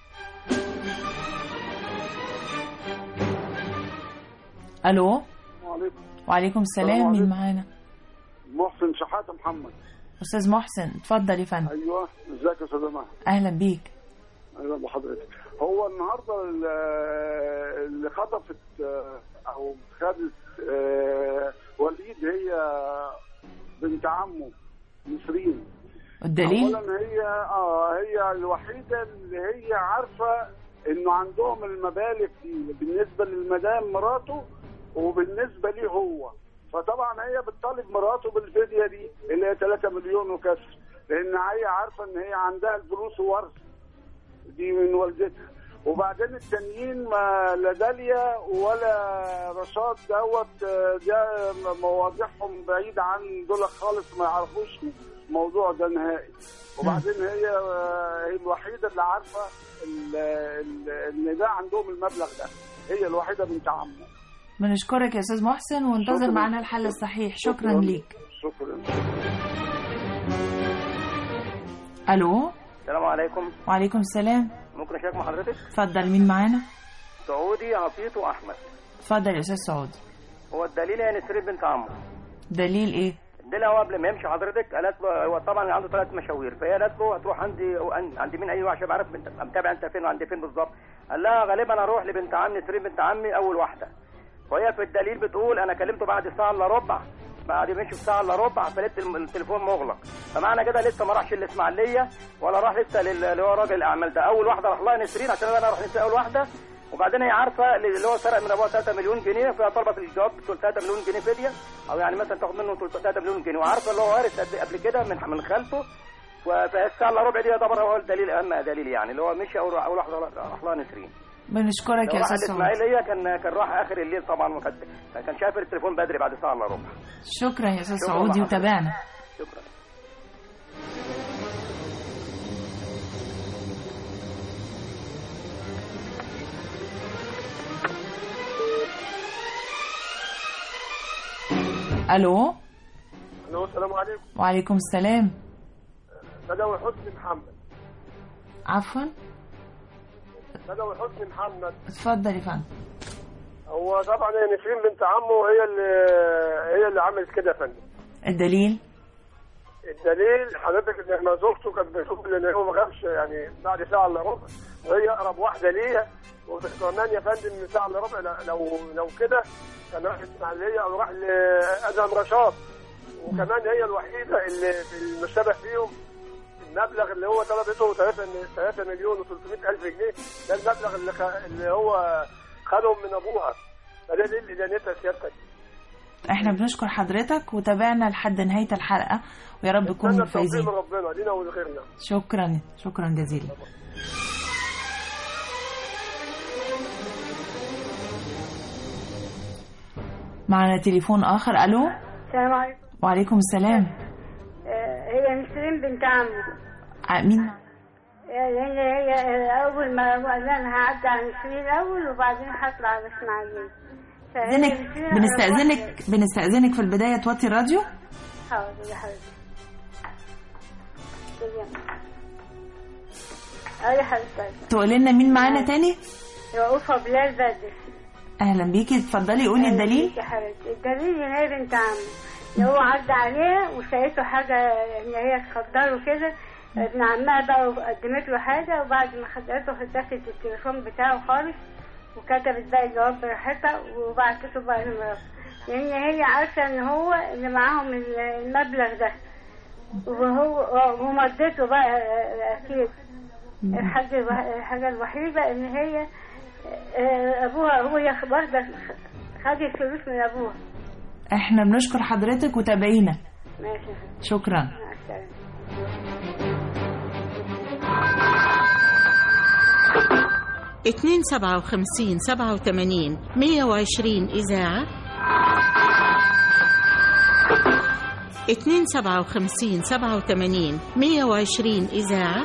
الو. وعليكم وعليكم السلام. مين معانا؟ محسن شحاته محمد. استاذ محسن اتفضل يا فندم. ايوه ازيك يا استاذ محمد؟ اهلا بيك. اهلا بحضرتك. هو النهارده اللي خطفت او خدت وليد هي بنت عمه نسرين. الدليل؟ اولا هي اه هي الوحيده اللي هي عارفه انه عندهم المبالغ دي بالنسبه للمدام مراته وبالنسبه ليه هو. فطبعا هي بتطالب مراته بالفديه دي اللي هي ثلاثة مليون وكسر، لان هي عارفه ان هي عندها الفلوس وورث دي من والدتها. وبعدين التانيين ما لا داليا ولا رشاد دوت ده مواضيعهم بعيد عن دول خالص، ما يعرفوش الموضوع ده نهائي. وبعدين هي هي الوحيده اللي عارفه ان ده عندهم المبلغ ده، هي الوحيده بنت عمه. بنشكرك يا استاذ محسن وانتظر معنا الحل الصحيح. شكرا, شكرا ليك. شكرا. الو. السلام عليكم. وعليكم السلام. ممكن اشارك مع حضرتك؟ اتفضل. مين معانا؟ سعودي عطيته احمد. اتفضل يا استاذ سعودي. هو الدليل يا نسرين بنت عمه. دليل ايه؟ الدليل هو قبل ما يمشي حضرتك قالت له هو طبعا عنده ثلاث مشاوير، فهي قالت له هتروح عندي عند مين؟ ايوه عشان اعرف انت متابع انت فين وعند فين بالظبط. قال لها غالبا اروح لبنت عم نسرين بنت عمي اول واحده. وهي في الدليل بتقول انا كلمته بعد ساعه الا ربع، بعد ما مشي ساعه الا ربع فلقيت التليفون مغلق. فمعنى كده لسه ما راحش الاسماعيليه ولا راح لسه اللي هو راجل الاعمال ده. اول واحده راح لها نسرين عشان انا اروح نسرين اول واحده، وبعدين هي عارفه اللي هو سرق من ابوها ثلاثة مليون جنيه، فهي طلبت الجواب ثلاثة مليون جنيه فديه، او يعني مثلا تاخد منه ثلاثة مليون جنيه، وعارفه اللي هو وارث قبل كده من من خالته. فالساعه الا ربع دي يعتبر هو الدليل اهم دليل يعني اللي هو مشي اول اول واحده راح لها نسرين. بنشكرك يا استاذ سعود. الاسماعيليه كان كان راح اخر الليل طبعا، وكان كان شايف التليفون بدري بعد ساعه الا ربع. شكرا يا استاذ سعودي وتابعنا. شكرا. الو. الو السلام عليكم. وعليكم السلام. بدوي حسني محمد. عفوا. بدوي حسني محمد. اتفضل يا فندم. هو طبعا هي نسرين بنت عمه هي اللي هي اللي عملت كده يا فندم. الدليل؟ الدليل حضرتك ان احنا زوجته كانت بتقول ان هو ما غابش يعني بعد ساعه الا ربع، وهي اقرب واحده ليها، وكمان يا فندم ساعه الا ربع لو لو كده كان راح الاسماعيليه او راح لادهم رشاد. وكمان هي الوحيده اللي المشتبه فيهم المبلغ اللي هو طلبته ثلاثة مليون وثلاثمائة ألف جنيه، ده المبلغ اللي, خ... اللي هو خدهم من ابوها. فده دليل ادانتها سيادتك. احنا بنشكر حضرتك وتابعنا لحد نهايه الحلقه، ويا رب نكون فايزين. ربنا لينا ولغيرنا. شكرا شكرا جزيلا. معنا تليفون اخر. الو. السلام عليكم. وعليكم السلام. هي نسرين بنت عمه. مين؟ هي هي اول ما قال انا هعدي على نسرين الاول وبعدين هطلع على اسماعيليه. بنستأذنك بنستأذنك بنستأذنك في البدايه توطي الراديو. حاضر يا حبيبتي. اي حبيبتي. تقولي لنا مين معانا تاني؟ رؤوفة بلال بدر. اهلا بيكي. اتفضلي قولي الدليل. يا حبيبتي الدليل ان هي بنت عمه، اللي هو عدى عليها وشايته حاجه ان هي تخدره كده، ابن عمها بقى وقدمت له حاجه، وبعد ما خدته خدت التليفون بتاعه خالص وكتبت بقى الجواب براحتها وبعتته بقى لمراته، لان هي عارفه ان هو اللي معاهم المبلغ ده، وهو ومدته بقى اكيد. الحاجه الحاجه الوحيده ان هي ابوها هو ياخد برضه خد الفلوس من ابوها. احنا بنشكر حضرتك وتابعينا. ماشي. شكرا. مع السلامه. اتنين سبعة وخمسين سبعة وتمانين مية وعشرين إذاعة. اتنين سبعة وخمسين سبعة وتمانين مية وعشرين إذاعة.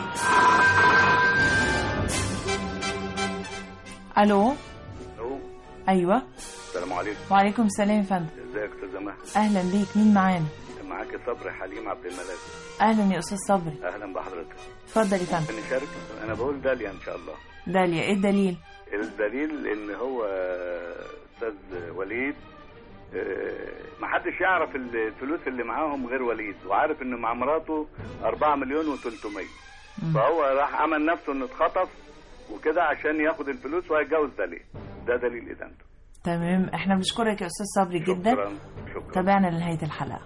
ألو. ألو. أيوة. السلام عليكم. وعليكم السلام يا فندم. ازيك يا استاذة مها؟ أهلا بيك، مين معانا؟ معاك صبري حليم عبد الملاك. أهلا يا أستاذ صبري. أهلا بحضرتك. اتفضل يا فندم. نشارك. أنا بقول داليا إن شاء الله. داليا، إيه الدليل؟ الدليل إن هو أستاذ وليد ما حدش يعرف الفلوس اللي معاهم غير وليد، وعارف إنه مع مراته أربعة مليون وتلتمية، فهو راح عمل نفسه إنه اتخطف وكده عشان ياخد الفلوس وهيتجوز داليا. ده دليل إدانته. تمام، احنا بنشكرك يا أستاذ صبري جدا. شكرا. شكرا. تابعنا لنهاية الحلقة.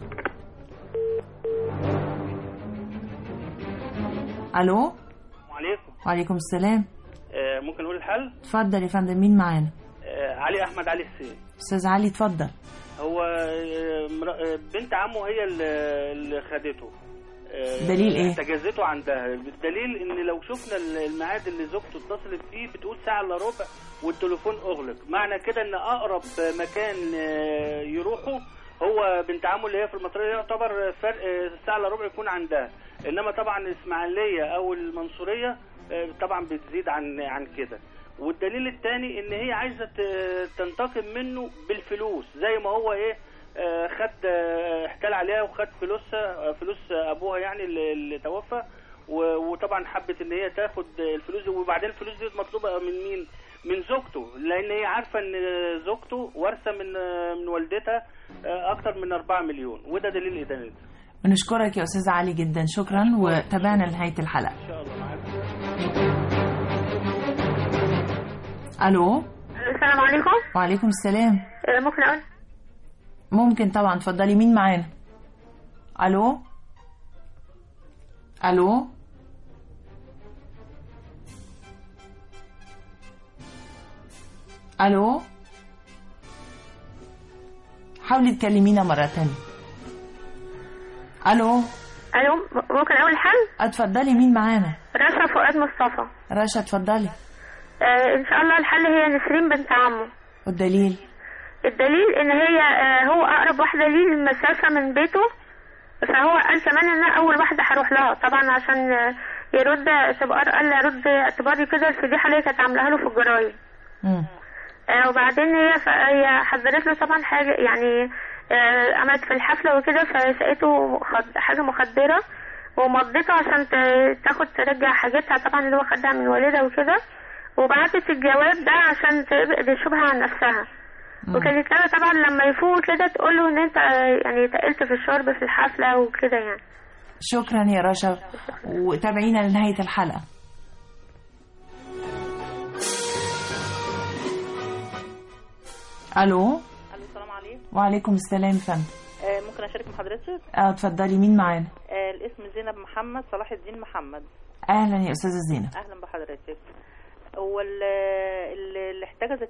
ألو. وعليكم. وعليكم السلام. آه ممكن نقول الحل؟ اتفضل يا فندم، مين معانا؟ آه علي أحمد علي السيد. أستاذ علي اتفضل. هو آه بنت عمه هي اللي خدته. آه دليل ايه؟ احتجزته عندها. بالدليل ان لو شفنا الميعاد اللي زوجته اتصلت فيه بتقول ساعة الا ربع والتليفون اغلق، معنى كده ان اقرب مكان آه يروحوا هو بنت عمه اللي هي في المطرية، يعتبر فرق ساعة الا ربع يكون عندها. انما طبعا الاسماعيلية او المنصورية طبعا بتزيد عن عن كده. والدليل الثاني ان هي عايزه تنتقم منه بالفلوس، زي ما هو ايه خد احتال عليها وخد فلوسها، فلوس ابوها يعني اللي توفى، وطبعا حبت ان هي تاخد الفلوس، وبعدين الفلوس دي مطلوبه من مين؟ من زوجته، لان هي عارفه ان زوجته وارثه من من والدتها اكتر من أربعة مليون، وده دليل ادانته. بنشكرك يا استاذ علي جدا، شكرا، وتابعنا لنهايه الحلقه. ان شاء الله معاك. الو. السلام عليكم. وعليكم السلام. ممكن اقول؟ ممكن طبعا، اتفضلي، مين معانا؟ الو. الو. الو. حاولي تكلمينا مرة تانية. الو. الو، ممكن اقول الحل؟ اتفضلي، مين معانا؟ رشا فؤاد مصطفى. رشا اتفضلي. آه ان شاء الله الحل هي نسرين بنت عمه. والدليل؟ الدليل ان هي آه هو اقرب واحده ليه المسافه من بيته، فهو قال كمان ان انا اول واحده هروح لها طبعا عشان آه يرد اعتبار، قال لي ارد اعتباري كده الفضيحه اللي كانت عاملاها له في الجرايد. امم آه وبعدين هي هي حضرت له طبعا حاجه يعني آه عملت في الحفله وكده، فسقيته حاجه مخدره ومضيته عشان تاخد ترجع حاجتها طبعا اللي هو خدها من والدها وكده، وبعتت الجواب ده عشان تشوبها عن نفسها. مم. وكانت انا طبعا لما يفوق كده تقول له ان انت يعني تقلت في الشرب في الحفله وكده يعني. شكرا يا رشا، وتابعينا لنهايه الحلقه. الو. الو، السلام عليكم. وعليكم السلام فندم. آه ممكن اشارك مع حضرتك؟ اه اتفضلي، مين معانا؟ آه الاسم زينب محمد صلاح الدين محمد. اهلا يا استاذه زينب. اهلا بحضرتك. هو اللي احتجزت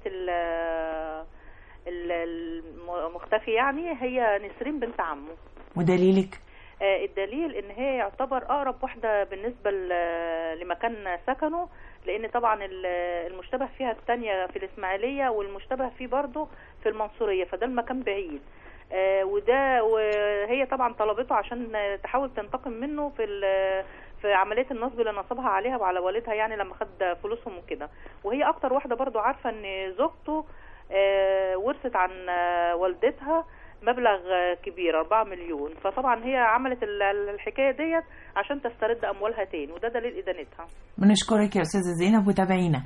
المختفي يعني هي نسرين بنت عمه. ودليلك؟ آه الدليل ان هي يعتبر اقرب واحده بالنسبه لمكان سكنه، لان طبعا المشتبه فيها الثانيه في الاسماعيليه والمشتبه فيه برضه في المنصوريه، فده المكان بعيد. آه وده وهي طبعا طلبته عشان تحاول تنتقم منه في في عمليه النصب اللي نصبها عليها وعلى والدها يعني لما خد فلوسهم وكده. وهي اكتر واحده برضو عارفه ان زوجته آه ورثت عن آه والدتها مبلغ آه كبير أربعة مليون، فطبعا هي عملت الحكايه ديت عشان تسترد اموالها تاني، وده دليل ادانتها. بنشكرك يا استاذه زينب، وتابعينا.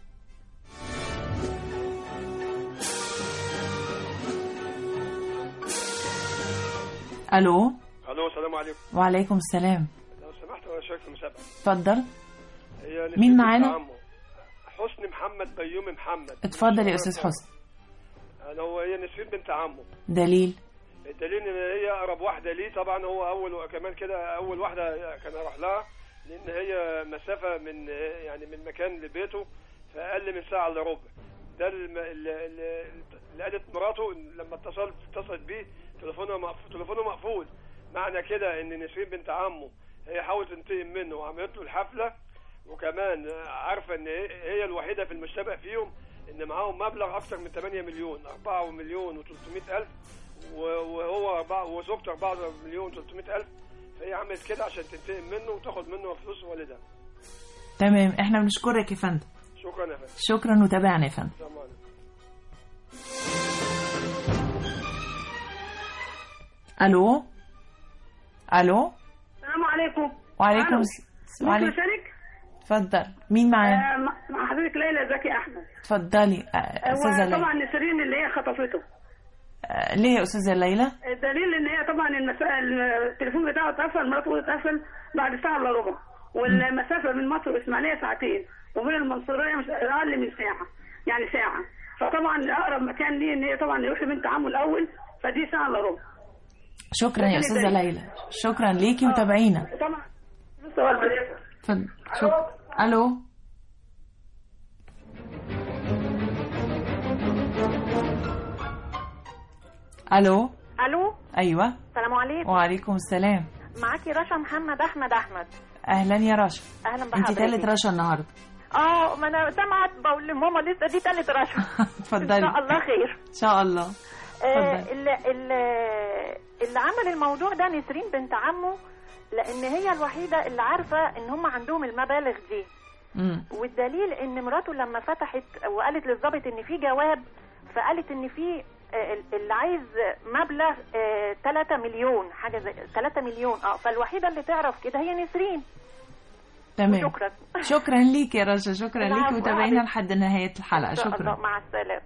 الو. الو، السلام عليكم. وعليكم السلام. لو سمحت انا شارك في المسابقه. اتفضل. مين معانا؟ حسني محمد بيومي محمد. اتفضل يا استاذ حسني. انا هو هي نسرين بنت عمه. دليل؟ الدليل ان هي اقرب واحده ليه طبعا، هو اول كمان كده اول واحده كان اروح لها، لان هي مسافه من يعني من مكان لبيته في اقل من ساعه الا ربع. ده اللي قالت مراته لما اتصلت اتصلت بيه تليفونه مقفول تليفونه مقفول. معنى كده ان نسرين بنت عمه هي حاولت تنتقم منه وعملت له الحفله، وكمان عارفه ان هي الوحيده في المشتبه فيهم ان معاهم مبلغ اكثر من ثمانية مليون، أربعة مليون وثلاثمائة ألف، وهو أربعة وزوجته أربعة مليون وثلاثمائة ألف. فهي عملت كده عشان تنتقم منه وتاخد منه فلوس والدها. تمام، احنا بنشكرك يا فندم. شكرا يا فندم. شكرا وتابعنا يا فندم. الو الو السلام عليكم. وعليكم السلام. ممكن اشارك؟ اتفضل، مين معانا؟ آه مع حضرتك ليلى زكي احمد. اتفضلي استاذه ليلى. طبعا نسرين اللي هي خطفته. آه ليه يا استاذه ليلى؟ الدليل ان هي طبعا المسائل التليفون بتاعه اتقفل، مراته اتقفل بعد ساعه الا ربع، والمسافه من مصر واسماعيليه ساعتين، ومن المنصوريه مش اقل من ساعه، يعني ساعه. فطبعا اقرب مكان ليه ان هي طبعا يروح لبنت عمه الاول، فدي ساعه الا ربع. شكرا يا استاذه ليلى، شكرا ليكي وتابعينا. طبعا اتفضل. شكرا. الو الو الو ايوه. السلام عليكم. وعليكم السلام. معاكي رشا محمد احمد احمد. اهلا يا رشا. اهلا بحضرتك. انت ثالث رشا النهارده. اه ما انا سمعت بقول لماما لسه دي ثالث رشا. اتفضلي. ان شاء الله خير. ان شاء الله. آه اللي, اللي عمل الموضوع ده نسرين بنت عمه، لان هي الوحيده اللي عارفه ان هم عندهم المبالغ دي. مم. والدليل ان مراته لما فتحت وقالت للضابط ان في جواب، فقالت ان في اللي عايز مبلغ ثلاثة مليون، حاجه زي ثلاثة مليون. اه فالوحيده اللي تعرف كده هي نسرين. تمام. شكرا. شكرا ليك يا رشا، شكرا ليك وتابعينا لحد نهايه الحلقه. شكرا. الله. مع السلامه.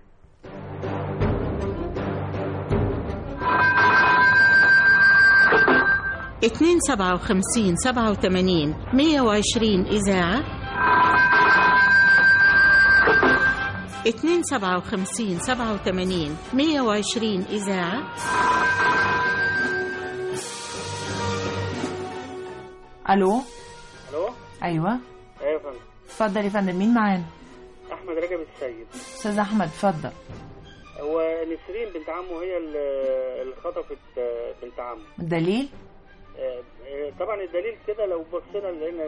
اتنين سبعة وخمسين سبعة وثمانين مية وعشرين إذاعة، اتنين سبعة وخمسين سبعة وثمانين مية وعشرين إذاعة. الو الو ايوه. ايوه يا فندم. اتفضل يا فندم، مين معانا؟ احمد رجب السيد. استاذ احمد اتفضل. هو نسرين بنت عمه هي اللي خطفت بنت عمه. الدليل؟ طبعا الدليل كده لو بصينا لقينا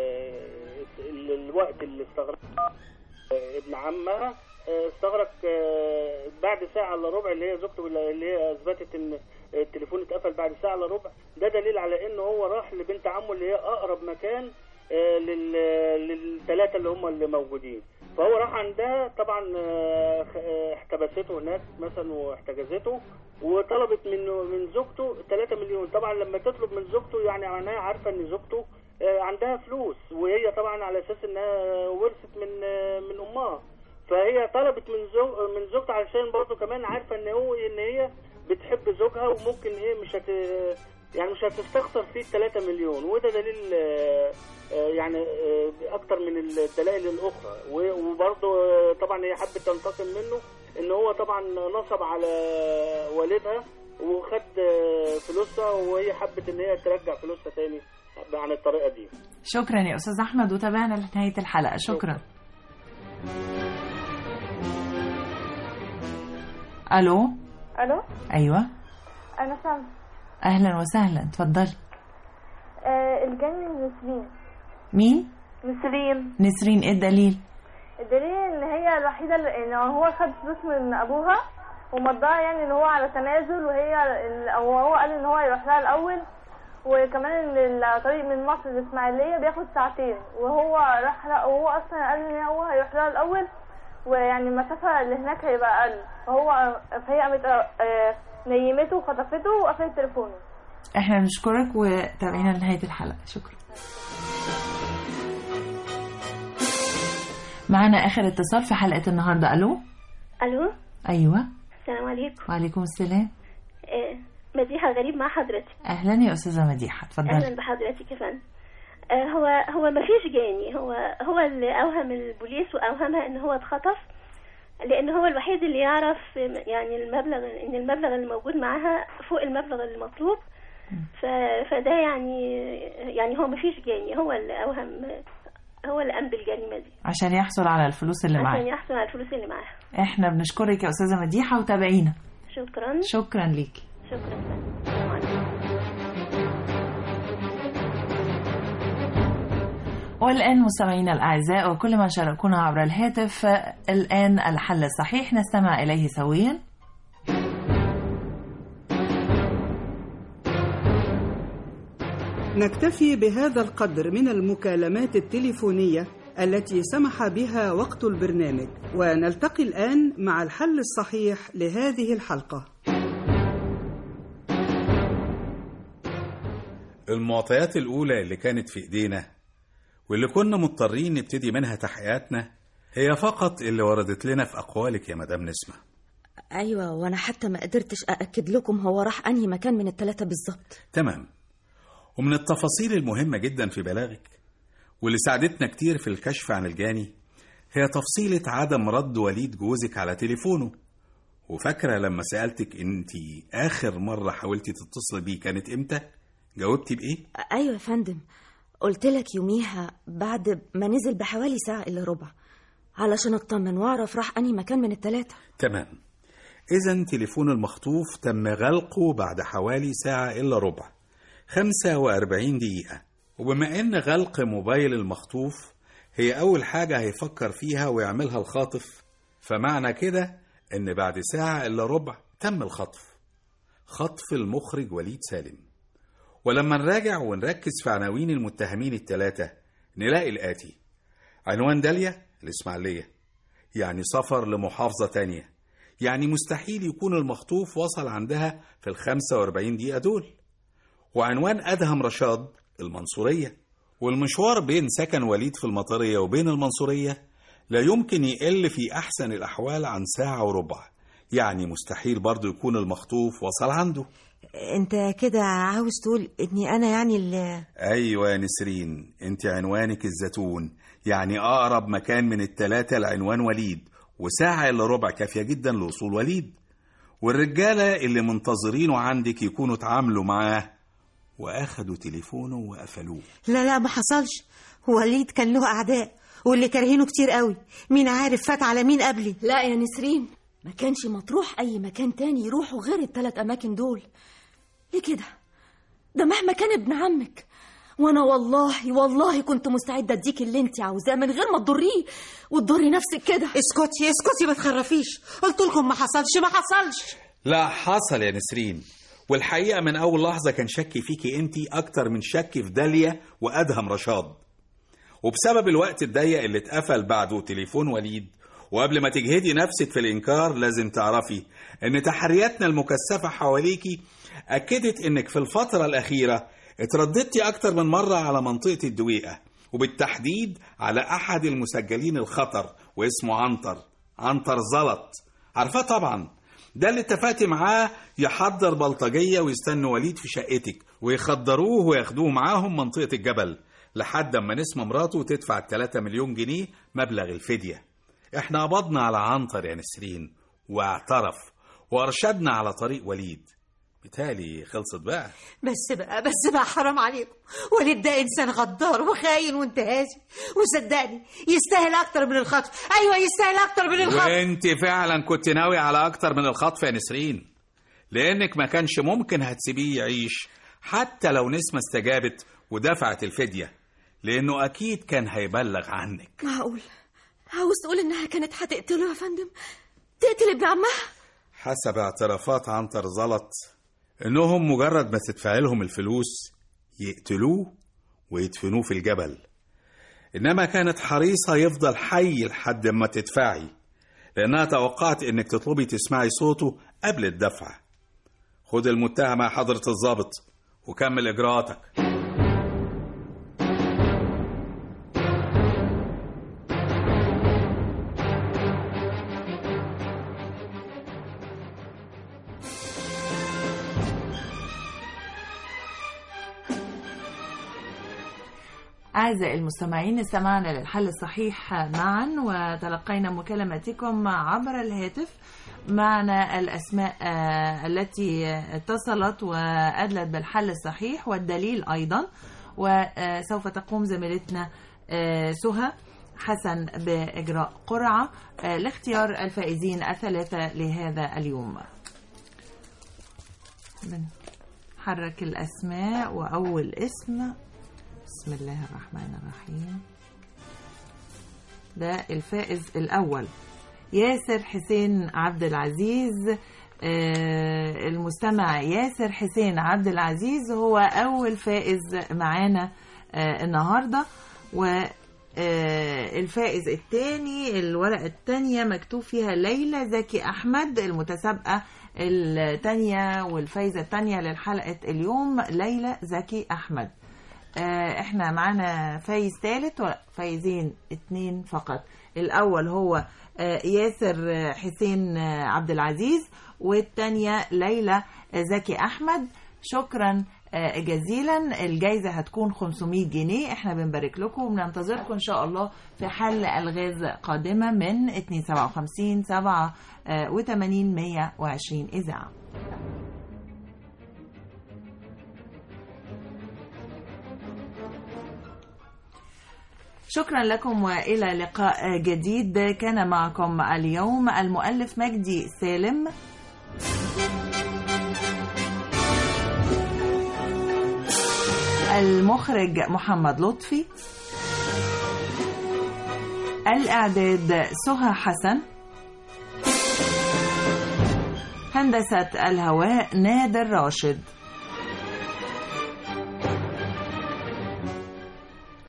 الوقت اللي استغرق ابن عمها استغرق بعد ساعه الا ربع، اللي هي زوجته اللي هي اثبتت ان التليفون اتقفل بعد ساعه الا ربع. ده دليل على انه هو راح لبنت عمه اللي هي اقرب مكان للثلاثه اللي هم اللي موجودين. فهو راح عندها طبعا، احتبسته هناك مثلا واحتجزته، وطلبت منه من زوجته ثلاثة مليون. طبعا لما تطلب من زوجته يعني معناها عارفه ان زوجته عندها فلوس، وهي طبعا على اساس انها ورثت من من امها، فهي طلبت من زوج من زوجته علشان برضه كمان عارفه ان هو ان هي بتحب زوجها، وممكن ايه مش هت يعني مش هتستخسر فيه ثلاثة مليون. وده دليل يعني اكتر من الدلائل الاخرى. وبرضه طبعا هي حبت تنتقم منه، ان هو طبعا نصب على والدها وخد فلوسها، وهي حبت ان هي ترجع فلوسها تاني عن الطريقه دي. شكرا يا استاذ احمد، وتابعنا لنهايه الحلقه. شكرا. الو الو ايوه. انا سامع. اهلا وسهلا، اتفضلي. آه الجنة نسرين. مين؟ نسرين. نسرين، ايه الدليل؟ الدليل ان هي الوحيده اللي ان هو خد فلوس من ابوها ومضاها، يعني ان هو على تنازل، وهي او هو قال ان هو يروح لها الاول، وكمان ان الطريق من مصر للاسماعيليه بياخد ساعتين، وهو راح لها، وهو اصلا قال ان هو هيروح لها الاول، ويعني المسافه اللي هناك هيبقى اقل، فهو فهي قامت نيمته وخطفته وقفلت تليفونه. احنا بنشكرك وتابعينا لنهايه الحلقه. شكرا. معنا اخر اتصال في حلقه النهارده. الو الو ايوه. السلام عليكم. وعليكم السلام. آه مديحه غريب مع حضرتك. اهلا يا استاذه مديحه، اتفضلي. اهلا بحضرتك يا فندم. آه هو هو ما فيش جاني، هو هو اللي اوهم البوليس واوهمها ان هو اتخطف، لان هو الوحيد اللي يعرف يعني المبلغ، ان المبلغ اللي موجود معاها فوق المبلغ المطلوب. ف... فده يعني يعني هو مفيش جاني، هو اللي اوهم، هو اللي قام بالجريمه دي عشان يحصل على الفلوس اللي معاه. عشان يحصل على الفلوس اللي معاها. احنا بنشكرك يا استاذه مديحه وتابعينا. شكرا. شكرا ليكي. شكرا. والآن مستمعينا الأعزاء وكل من شاركونا عبر الهاتف، الآن الحل الصحيح نستمع إليه سويا. نكتفي بهذا القدر من المكالمات التليفونية التي سمح بها وقت البرنامج، ونلتقي الآن مع الحل الصحيح لهذه الحلقة. المعطيات الأولى اللي كانت في إيدينا واللي كنا مضطرين نبتدي منها تحقيقاتنا هي فقط اللي وردت لنا في أقوالك يا مدام نسمة. أيوة، وأنا حتى ما قدرتش أأكد لكم هو راح أنهي مكان من الثلاثة بالظبط. تمام. ومن التفاصيل المهمة جدا في بلاغك واللي ساعدتنا كتير في الكشف عن الجاني هي تفصيلة عدم رد وليد جوزك على تليفونه. وفاكرة لما سألتك انتي آخر مرة حاولتي تتصل بيه كانت امتى؟ جاوبتي بإيه؟ أيوة يا فندم، قلت لك يوميها بعد ما نزل بحوالي ساعة إلا ربع علشان اطمن واعرف راح أنهي مكان من الثلاثة. تمام. إذن تليفون المخطوف تم غلقه بعد حوالي ساعة إلا ربع، خمسة وأربعين دقيقة. وبما إن غلق موبايل المخطوف هي أول حاجة هيفكر فيها ويعملها الخاطف، فمعنى كده إن بعد ساعة إلا ربع تم الخطف، خطف المخرج وليد سالم. ولما نراجع ونركز في عناوين المتهمين الثلاثة نلاقي الآتي: عنوان داليا الإسماعيلية، يعني سفر لمحافظة تانية، يعني مستحيل يكون المخطوف وصل عندها في الخمسة وأربعين دقيقة دول. وعنوان أدهم رشاد المنصورية، والمشوار بين سكن وليد في المطرية وبين المنصورية لا يمكن يقل في أحسن الأحوال عن ساعة وربع، يعني مستحيل برضو يكون المخطوف وصل عنده. انت كده عاوز تقول اني انا يعني اللي... ايوه يا نسرين، انت عنوانك الزيتون، يعني اقرب مكان من التلاتة لعنوان وليد، وساعة الا ربع كافية جدا لوصول وليد. والرجالة اللي منتظرينه عندك يكونوا اتعاملوا معاه واخدوا تليفونه وقفلوه. لا لا ما حصلش، وليد كان له اعداء واللي كارهينه كتير قوي، مين عارف فات على مين قبلي. لا يا نسرين، ما كانش مطروح اي مكان تاني يروحوا غير الثلاث اماكن دول. ليه كده؟ ده مهما كان ابن عمك، وانا والله والله كنت مستعده اديك اللي انت عاوزاه من غير ما تضريه وتضري نفسك كده. اسكتي اسكتي ما تخرفيش، قلت لكم ما حصلش ما حصلش. لا حصل يا نسرين، والحقيقه من اول لحظه كان شكي فيكي انت اكتر من شكي في داليا وادهم رشاد. وبسبب الوقت الضيق اللي اتقفل بعده تليفون وليد، وقبل ما تجهدي نفسك في الإنكار لازم تعرفي إن تحرياتنا المكثفة حواليكي أكدت إنك في الفترة الأخيرة اترددتي أكتر من مرة على منطقة الدويقة، وبالتحديد على أحد المسجلين الخطر واسمه عنتر عنتر زلط. عارفاه طبعا، ده اللي اتفقتي معاه يحضر بلطجية ويستنوا وليد في شقتك ويخدروه وياخدوه معاهم منطقة الجبل لحد ما نسمة مراته تدفع الثلاثة مليون جنيه مبلغ الفدية. احنا قبضنا على عنتر يا نسرين واعترف وارشدنا على طريق وليد. بالتالي خلصت بقى. بس بقى بس بقى حرام عليكم، وليد ده انسان غدار وخاين وانتهازي، وصدقني يستاهل اكتر من الخطف. ايوه يستاهل اكتر من الخطف. وانت فعلا كنت ناوي على اكتر من الخطف يا نسرين، لانك ما كانش ممكن هتسيبيه يعيش حتى لو نسمة استجابت ودفعت الفدية، لانه اكيد كان هيبلغ عنك. معقول عاوز تقول انها كانت هتقتله يا فندم؟ تقتل ابن عمها؟ حسب اعترافات عنتر زلط انهم مجرد ما تدفع لهم الفلوس يقتلوه ويدفنوه في الجبل، انما كانت حريصة يفضل حي لحد ما تدفعي، لانها توقعت انك تطلبي تسمعي صوته قبل الدفع. خد المتهمة يا حضرة الضابط وكمل اجراءاتك. أعزائي المستمعين، استمعنا للحل الصحيح معا وتلقينا مكالماتكم عبر الهاتف. معنا الأسماء التي اتصلت وأدلت بالحل الصحيح والدليل أيضا، وسوف تقوم زميلتنا سهى حسن بإجراء قرعة لاختيار الفائزين الثلاثة لهذا اليوم. بنحرك الأسماء، وأول اسم بسم الله الرحمن الرحيم، ده الفائز الأول ياسر حسين عبد العزيز. آه المستمع ياسر حسين عبد العزيز هو أول فائز معانا آه النهاردة. والفائز الثاني الورقة الثانية مكتوب فيها ليلى زكي أحمد، المتسابقة الثانية والفائزة الثانية للحلقة اليوم ليلى زكي أحمد. احنا معانا فايز ثالث وفايزين اتنين فقط. الاول هو ياسر حسين عبد العزيز، والتانية ليلى زكي احمد. شكرا جزيلا. الجايزة هتكون خمسمائة جنيه. احنا بنبارك لكم وبننتظركم ان شاء الله في حل الغاز قادمة من اتنين سبعة وخمسين سبعة وثمانين مية وعشرين اذاعة. شكرا لكم وإلى لقاء جديد. كان معكم اليوم المؤلف مجدي سالم، المخرج محمد لطفي، الإعداد سهى حسن، هندسة الهواء نادر راشد.